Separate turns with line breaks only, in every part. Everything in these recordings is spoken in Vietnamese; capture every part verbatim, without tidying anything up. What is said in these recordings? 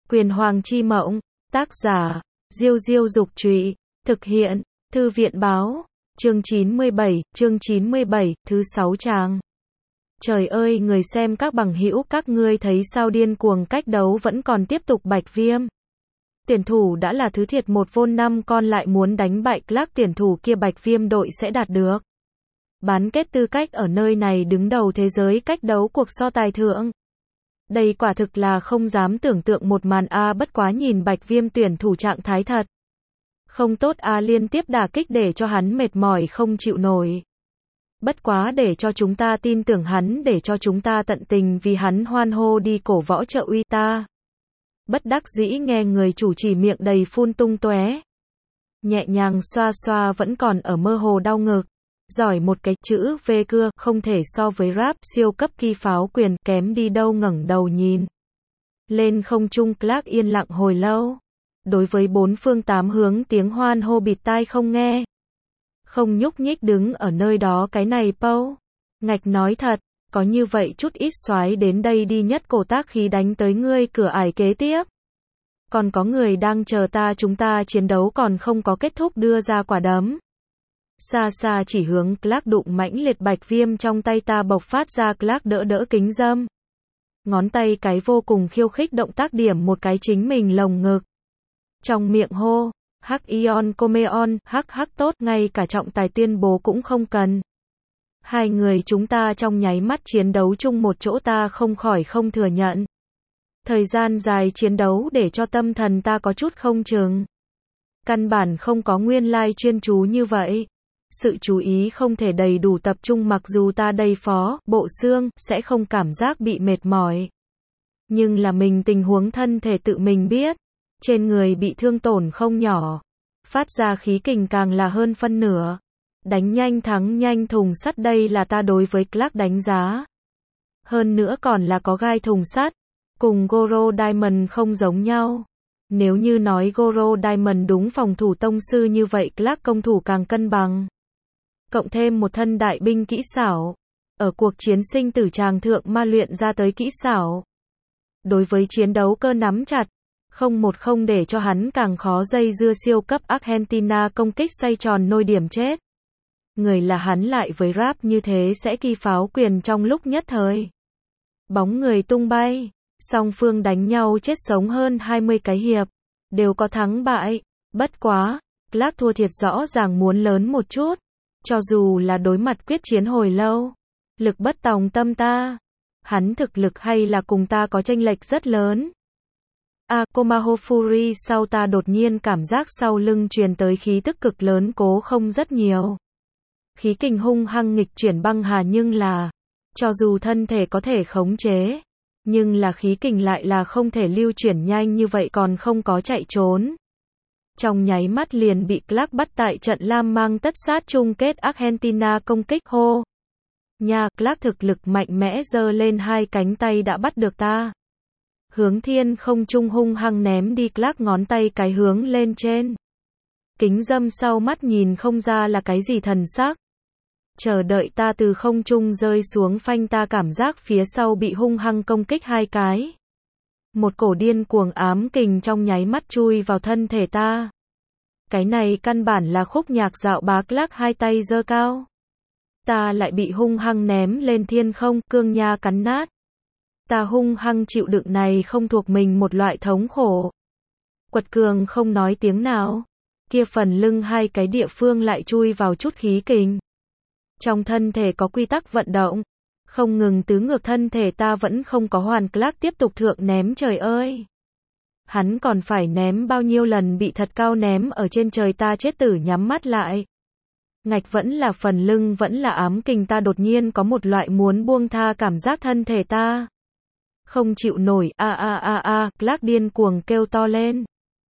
Quyền Hoàng chi mộng, tác giả, Diêu Diêu Dục Trụy, thực hiện, Thư viện Báo, chương chín mươi bảy, chương chín mươi bảy, thứ sáu trang. Trời ơi, người xem các bằng hữu các ngươi thấy sao, điên cuồng cách đấu vẫn còn tiếp tục. Bạch Viêm tuyển thủ đã là thứ thiệt một vôn năm con lại muốn đánh bại Clark tuyển thủ kia. Bạch Viêm đội sẽ đạt được bán kết tư cách ở nơi này đứng đầu thế giới cách đấu cuộc so tài thượng. Đây quả thực là không dám tưởng tượng một màn a, bất quá nhìn Bạch Viêm tuyển thủ trạng thái thật không tốt a, liên tiếp đả kích để cho hắn mệt mỏi không chịu nổi. Bất quá để cho chúng ta tin tưởng hắn, để cho chúng ta tận tình vì hắn hoan hô đi, cổ võ trợ uy ta. Bất đắc dĩ nghe người chủ trì miệng đầy phun tung tóe, nhẹ nhàng xoa xoa vẫn còn ở mơ hồ đau ngực. Giỏi một cái chữ V cưa, không thể so với rap siêu cấp kỳ pháo quyền, kém đi đâu. Ngẩng đầu nhìn lên không trung, Clark yên lặng hồi lâu. Đối với bốn phương tám hướng tiếng hoan hô bịt tai không nghe, không nhúc nhích đứng ở nơi đó. Cái này Pau ngạch nói thật, có như vậy chút ít xoái đến đây đi, nhất cổ tác khí đánh tới ngươi cửa ải kế tiếp. Còn có người đang chờ ta, chúng ta chiến đấu còn không có kết thúc, đưa ra quả đấm. Xa xa chỉ hướng Clark đụng mãnh liệt. Bạch Viêm trong tay ta bộc phát ra. Clark đỡ đỡ kính dâm, ngón tay cái vô cùng khiêu khích, động tác điểm một cái chính mình lồng ngực, trong miệng hô hắc ion comeon, hắc hắc tốt, ngay cả trọng tài tuyên bố cũng không cần. Hai người chúng ta trong nháy mắt chiến đấu chung một chỗ, ta không khỏi không thừa nhận. Thời gian dài chiến đấu để cho tâm thần ta có chút không chừng. Căn bản không có nguyên lai chuyên chú như vậy. Sự chú ý không thể đầy đủ tập trung, mặc dù ta đây phó, bộ xương, sẽ không cảm giác bị mệt mỏi. Nhưng là mình tình huống thân thể tự mình biết. Trên người bị thương tổn không nhỏ. Phát ra khí kình càng là hơn phân nửa. Đánh nhanh thắng nhanh, thùng sắt, đây là ta đối với Clark đánh giá. Hơn nữa còn là có gai thùng sắt. Cùng Goro Diamond không giống nhau. Nếu như nói Goro Diamond đúng phòng thủ tông sư, như vậy Clark công thủ càng cân bằng. Cộng thêm một thân đại binh kỹ xảo. Ở cuộc chiến sinh tử tràng thượng ma luyện ra tới kỹ xảo. Đối với chiến đấu cơ nắm chặt. Không một không để cho hắn càng khó dây dưa. Siêu cấp Argentina công kích xoay tròn nôi điểm chết. Người là hắn lại với rap như thế sẽ kỳ pháo quyền trong lúc nhất thời. Bóng người tung bay. Song phương đánh nhau chết sống hơn hai mươi cái hiệp. Đều có thắng bại. Bất quá, Clark thua thiệt rõ ràng muốn lớn một chút. Cho dù là đối mặt quyết chiến hồi lâu. Lực bất tòng tâm ta. Hắn thực lực hay là cùng ta có chênh lệch rất lớn. A, Komaho Fury, sau ta đột nhiên cảm giác sau lưng truyền tới khí tức cực lớn, cố không rất nhiều. Khí kình hung hăng nghịch chuyển băng hà, nhưng là, cho dù thân thể có thể khống chế, nhưng là khí kình lại là không thể lưu chuyển nhanh như vậy, còn không có chạy trốn. Trong nháy mắt liền bị Clark bắt tại trận lam mang tất sát chung kết Argentina công kích hô. Nha, Clark thực lực mạnh mẽ, giơ lên hai cánh tay đã bắt được ta. Hướng thiên không trung hung hăng ném đi. Clark ngón tay cái hướng lên trên. Kính dâm sau mắt nhìn không ra là cái gì thần sắc. Chờ đợi ta từ không trung rơi xuống, phanh, ta cảm giác phía sau bị hung hăng công kích hai cái. Một cổ điên cuồng ám kình trong nháy mắt chui vào thân thể ta. Cái này căn bản là khúc nhạc dạo bá. Clark hai tay giơ cao. Ta lại bị hung hăng ném lên thiên không, cương nha cắn nát. Ta hung hăng chịu đựng này không thuộc mình một loại thống khổ. Quật cường không nói tiếng nào. Kia phần lưng hai cái địa phương lại chui vào chút khí kình. Trong thân thể có quy tắc vận động. Không ngừng tứ ngược thân thể ta vẫn không có hoàn. Clark tiếp tục thượng ném, trời ơi. Hắn còn phải ném bao nhiêu lần, bị thật cao ném ở trên trời, ta chết tử nhắm mắt lại. Ngạch vẫn là phần lưng vẫn là ám kình, ta đột nhiên có một loại muốn buông tha cảm giác, thân thể ta không chịu nổi, a a a a, Clark điên cuồng kêu to lên.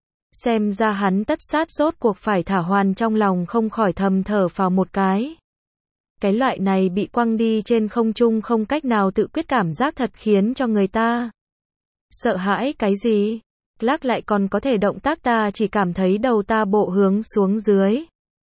Xem ra hắn tất sát rốt cuộc phải thả hoàn, trong lòng không khỏi thầm thở phào một cái. Cái loại này bị quăng đi trên không trung không cách nào tự quyết cảm giác thật khiến cho người ta sợ hãi. Cái gì? Clark lại còn có thể động tác, ta chỉ cảm thấy đầu ta bộ hướng xuống dưới.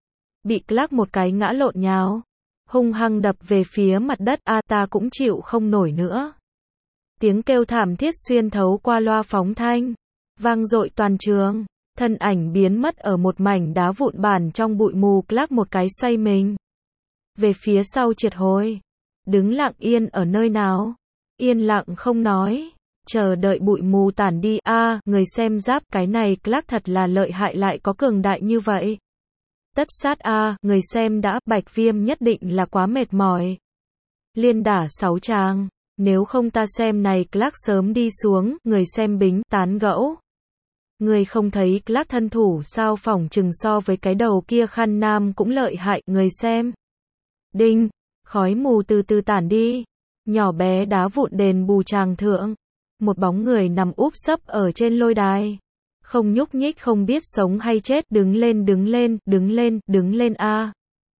Bị Clark một cái ngã lộn nhào, hung hăng đập về phía mặt đất, a ta cũng chịu không nổi nữa. Tiếng kêu thảm thiết xuyên thấu qua loa phóng thanh. vang dội toàn trường. Thân ảnh biến mất ở một mảnh đá vụn bản trong bụi mù. Clark một cái xoay mình về phía sau triệt hồi. Đứng lặng yên ở nơi nào? Yên lặng không nói. Chờ đợi bụi mù tản đi. A, à, người xem giáp, cái này Clark thật là lợi hại, lại có cường đại như vậy. Tất sát a, à, người xem đã, Bạch Viêm nhất định là quá mệt mỏi. Liên đả sáu tràng. Nếu không ta xem này Clark sớm đi xuống. Người xem bính tán gẫu. Người không thấy Clark thân thủ sao, phỏng chừng so với cái đầu kia Khăn Nam cũng lợi hại. Người xem. Đinh. Khói mù từ từ tản đi. Nhỏ bé đá vụn đền bù tràng thượng. Một bóng người nằm úp sấp ở trên lôi đài. Không nhúc nhích, không biết sống hay chết. Đứng lên, đứng lên, đứng lên, đứng lên a. À.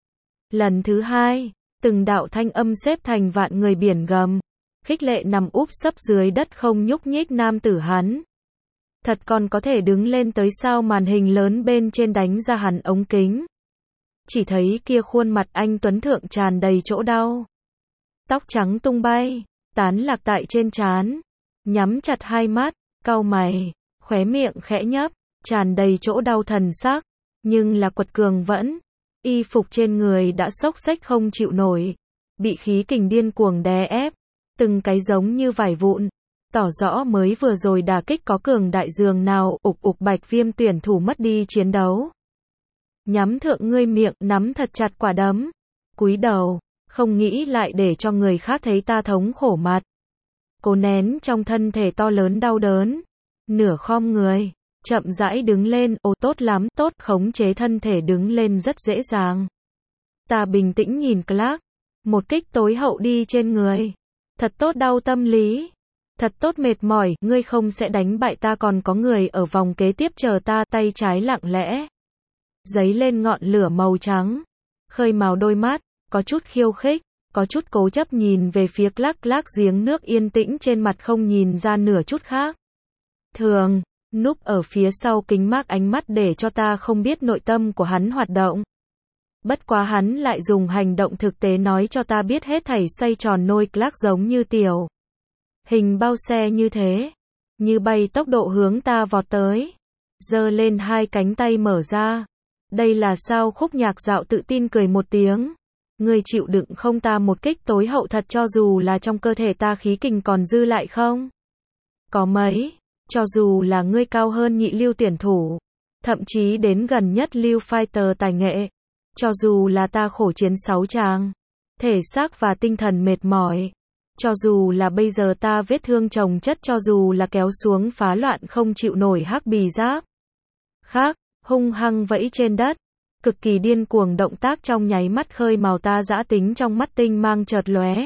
Lần thứ hai, từng đạo thanh âm xếp thành vạn người biển gầm. Khích lệ nằm úp sấp dưới đất không nhúc nhích nam tử hắn. Thật còn có thể đứng lên tới sao? Màn hình lớn bên trên đánh ra hắn ống kính. Chỉ thấy kia khuôn mặt anh tuấn thượng tràn đầy chỗ đau. Tóc trắng tung bay, tán lạc tại trên trán. Nhắm chặt hai mắt, cau mày, khóe miệng khẽ nhấp, tràn đầy chỗ đau thần sắc. Nhưng là quật cường vẫn. Y phục trên người đã xốc xếch không chịu nổi. Bị khí kình điên cuồng đè ép. Từng cái giống như vải vụn. Tỏ rõ mới vừa rồi đả kích có cường đại dường nào. Ục ục, Bạch Viêm tuyển thủ mất đi chiến đấu. Nhắm thượng ngươi miệng, nắm thật chặt quả đấm. Cúi đầu, không nghĩ lại để cho người khác thấy ta thống khổ mặt. Cố nén trong thân thể to lớn đau đớn. Nửa khom người, chậm rãi đứng lên. Ồ, tốt lắm, tốt, khống chế thân thể đứng lên rất dễ dàng. Ta bình tĩnh nhìn Clark. Một kích tối hậu đi trên người. Thật tốt đau tâm lý. Thật tốt mệt mỏi, ngươi không sẽ đánh bại ta, còn có người ở vòng kế tiếp chờ ta. Tay trái lặng lẽ giấy lên ngọn lửa màu trắng. Khơi màu đôi mắt, có chút khiêu khích, có chút cố chấp nhìn về phía Clark. Clark giếng nước yên tĩnh trên mặt không nhìn ra nửa chút khác thường, núp ở phía sau kính mát ánh mắt để cho ta không biết nội tâm của hắn hoạt động. Bất quá hắn lại dùng hành động thực tế nói cho ta biết hết thảy xoay tròn nôi. Clark giống như tiểu hình bao xe như thế, như bay tốc độ hướng ta vọt tới. Giơ lên hai cánh tay mở ra. Đây là sao? Khúc Nhạc Dạo tự tin cười một tiếng. Ngươi chịu đựng không ta một kích tối hậu thật, cho dù là trong cơ thể ta khí kình còn dư lại không? Có mấy, cho dù là ngươi cao hơn nhị lưu tuyển thủ, thậm chí đến gần nhất lưu fighter tài nghệ, cho dù là ta khổ chiến sáu tràng, thể xác và tinh thần mệt mỏi, cho dù là bây giờ ta vết thương chồng chất, cho dù là kéo xuống phá loạn không chịu nổi hắc bì giáp. Khác, hung hăng vẫy trên đất, cực kỳ điên cuồng động tác trong nháy mắt khơi màu ta dã tính trong mắt tinh mang chợt lóe.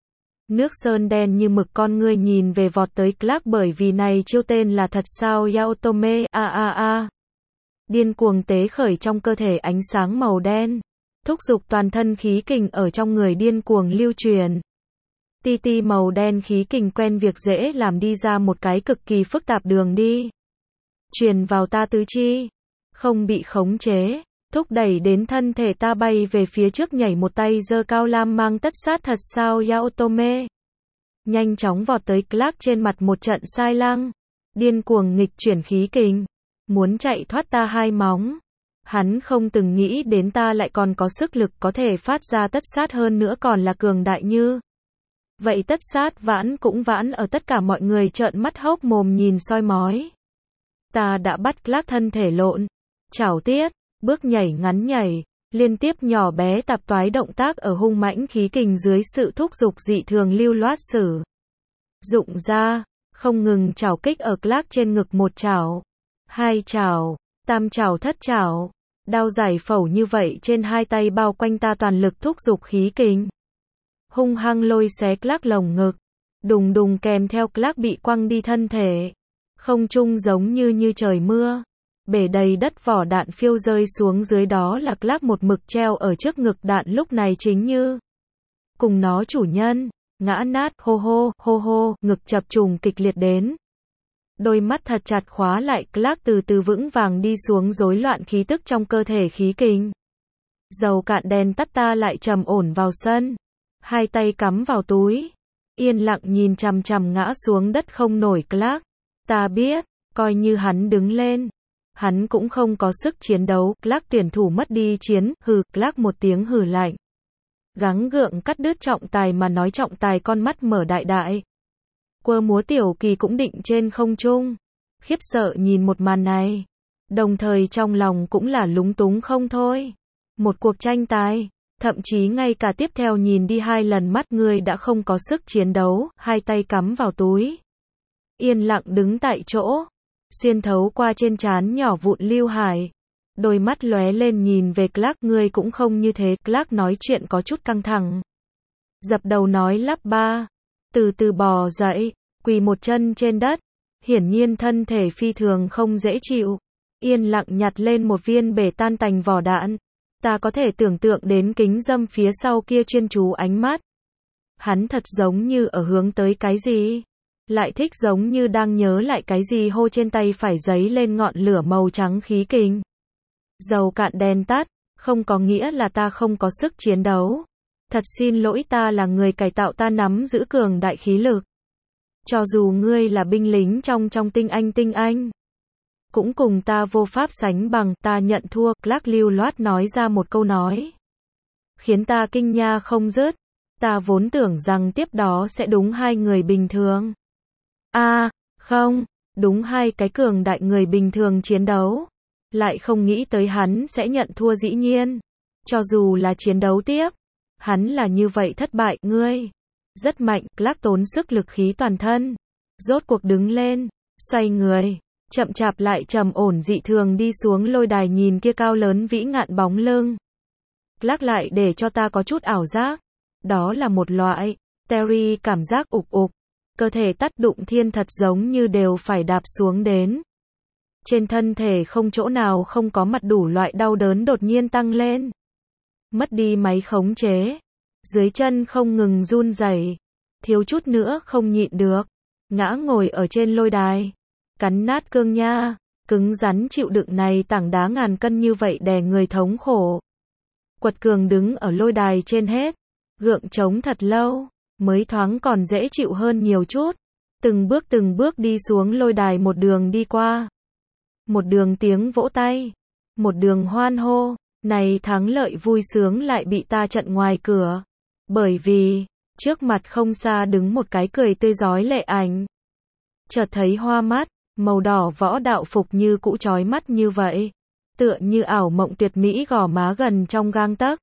Nước sơn đen như mực con ngươi nhìn về vọt tới Clark, bởi vì này chiêu tên là thật sao Yaotome, a a a. Điên cuồng tế khởi trong cơ thể ánh sáng màu đen, thúc giục toàn thân khí kình ở trong người điên cuồng lưu truyền. Ti ti màu đen khí kình quen việc dễ làm đi ra một cái cực kỳ phức tạp đường đi. Truyền vào ta tứ chi, không bị khống chế, thúc đẩy đến thân thể ta bay về phía trước, nhảy một tay giơ cao lam mang tất sát thật sao Yaotome. Nhanh chóng vọt tới Clark trên mặt một trận sai lăng, điên cuồng nghịch chuyển khí kình, muốn chạy thoát ta hai móng. Hắn không từng nghĩ đến ta lại còn có sức lực có thể phát ra tất sát, hơn nữa còn là cường đại như vậy. Tất sát vãn cũng vãn ở, tất cả mọi người trợn mắt hốc mồm nhìn soi mói. Ta đã bắt Clark thân thể lộn, chảo tiết, bước nhảy ngắn nhảy, liên tiếp nhỏ bé tạp toái động tác ở hung mãnh khí kình dưới sự thúc giục dị thường lưu loát sử dụng ra, không ngừng chảo kích ở Clark trên ngực, một chảo, hai chảo, tam chảo, thất chảo, đao giải phẫu như vậy trên hai tay bao quanh ta, toàn lực thúc giục khí kình, hung hăng lôi xé Clark lồng ngực, đùng đùng kèm theo Clark bị quăng đi thân thể, không trung giống như như trời mưa. Bể đầy đất vỏ đạn phiêu rơi xuống dưới, đó là Clark một mực treo ở trước ngực, đạn lúc này chính như cùng nó chủ nhân, ngã nát, hô hô, hô hô, ngực chập trùng kịch liệt đến. Đôi mắt thật chặt khóa lại, Clark từ từ vững vàng đi xuống, rối loạn khí tức trong cơ thể khí kình. Dầu cạn đèn tắt, ta lại trầm ổn vào sân, hai tay cắm vào túi, yên lặng nhìn chằm chằm ngã xuống đất không nổi Clark. Ta biết, Coi như hắn đứng lên, hắn cũng không có sức chiến đấu. Clark tuyển thủ mất đi chiến, hừ. Clark một tiếng hừ lạnh. Gắng gượng cắt đứt trọng tài mà nói. Trọng tài con mắt mở đại đại. Quơ múa tiểu kỳ cũng định trên không trung. Khiếp sợ nhìn một màn này. Đồng thời trong lòng cũng là lúng túng không thôi. Một cuộc tranh tài, thậm chí ngay cả tiếp theo nhìn đi hai lần mắt người đã không có sức chiến đấu, hai tay cắm vào túi. Yên lặng đứng tại chỗ, xuyên thấu qua trên trán nhỏ vụn Lưu Hải. Đôi mắt lóe lên nhìn về Clark, người cũng không như thế. Clark nói chuyện có chút căng thẳng. Dập đầu nói lắp ba, từ từ bò dậy, quỳ một chân trên đất. Hiển nhiên thân thể phi thường không dễ chịu. Yên lặng nhặt lên một viên bể tan tành vỏ đạn. Ta có thể tưởng tượng đến kính dâm phía sau kia chuyên chú ánh mắt. Hắn thật giống như ở hướng tới cái gì. Lại thích giống như đang nhớ lại cái gì. Hô trên tay phải giấy lên ngọn lửa màu trắng khí kình. Dầu cạn đèn tắt, không có nghĩa là ta không có sức chiến đấu. Thật xin lỗi, ta là người cải tạo, ta nắm giữ cường đại khí lực. Cho dù ngươi là binh lính trong trong tinh anh tinh anh, cũng cùng ta vô pháp sánh bằng. Ta nhận thua. Clark lưu loát nói ra một câu nói, khiến ta kinh nha không dứt. Ta vốn tưởng rằng tiếp đó sẽ đúng hai người bình thường. A, à, không, đúng hai cái cường đại người bình thường chiến đấu. Lại không nghĩ tới hắn sẽ nhận thua. Dĩ nhiên, cho dù là chiến đấu tiếp, hắn là như vậy thất bại. Ngươi rất mạnh. Clark tốn sức lực khí toàn thân, rốt cuộc đứng lên, xoay người, chậm chạp lại trầm ổn dị thường đi xuống lôi đài. Nhìn kia cao lớn vĩ ngạn bóng lưng, Clark lại để cho ta có chút ảo giác. Đó là một loại Terry cảm giác ục ục, cơ thể tắt đụng thiên, thật giống như đều phải đạp xuống đến. Trên thân thể không chỗ nào không có mặt, đủ loại đau đớn đột nhiên tăng lên. Mất đi máy khống chế, dưới chân không ngừng run rẩy, thiếu chút nữa không nhịn được, ngã ngồi ở trên lôi đài. Cắn nát cương nha, cứng rắn chịu đựng này tảng đá ngàn cân như vậy đè người thống khổ. Quật cường đứng ở lôi đài trên hết, gượng chống thật lâu, mới thoáng còn dễ chịu hơn nhiều chút. Từng bước từng bước đi xuống lôi đài, một đường đi qua. Một đường tiếng vỗ tay, một đường hoan hô, này thắng lợi vui sướng lại bị ta chặn ngoài cửa. Bởi vì, trước mặt không xa đứng một cái cười tươi rói lệ ảnh. Chợt thấy hoa mắt, màu đỏ võ đạo phục như cũ chói mắt như vậy. Tựa như ảo mộng tuyệt mỹ, gò má gần trong gang tấc.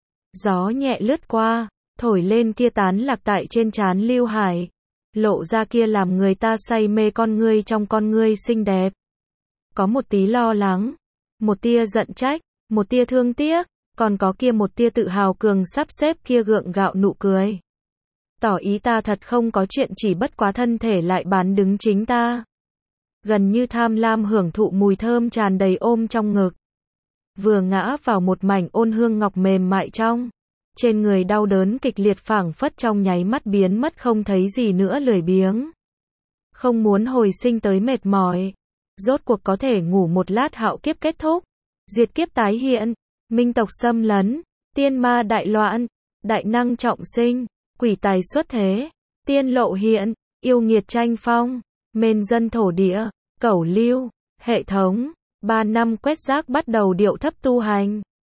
Gió nhẹ lướt qua, thổi lên kia tán lạc tại trên trán Lưu Hải. Lộ ra kia làm người ta say mê con ngươi, trong con ngươi xinh đẹp. Có một tí lo lắng, một tia giận trách, một tia thương tiếc, còn có kia một tia tự hào cường sắp xếp kia gượng gạo nụ cười. Tỏ ý ta thật không có chuyện, chỉ bất quá thân thể lại bán đứng chính ta. Gần như tham lam hưởng thụ mùi thơm tràn đầy ôm trong ngực. Vừa ngã vào một mảnh ôn hương ngọc mềm mại trong. Trên người đau đớn kịch liệt, phảng phất trong nháy mắt biến mất không thấy gì nữa, lười biếng. Không muốn hồi sinh tới mệt mỏi. Rốt cuộc có thể ngủ một lát, hạo kiếp kết thúc. Diệt kiếp tái hiện, minh tộc xâm lấn, tiên ma đại loạn, đại năng trọng sinh, quỷ tài xuất thế, tiên lộ hiện, yêu nghiệt tranh phong, mên dân thổ địa, cẩu lưu, hệ thống. Ba năm quét rác bắt đầu điệu thấp tu hành.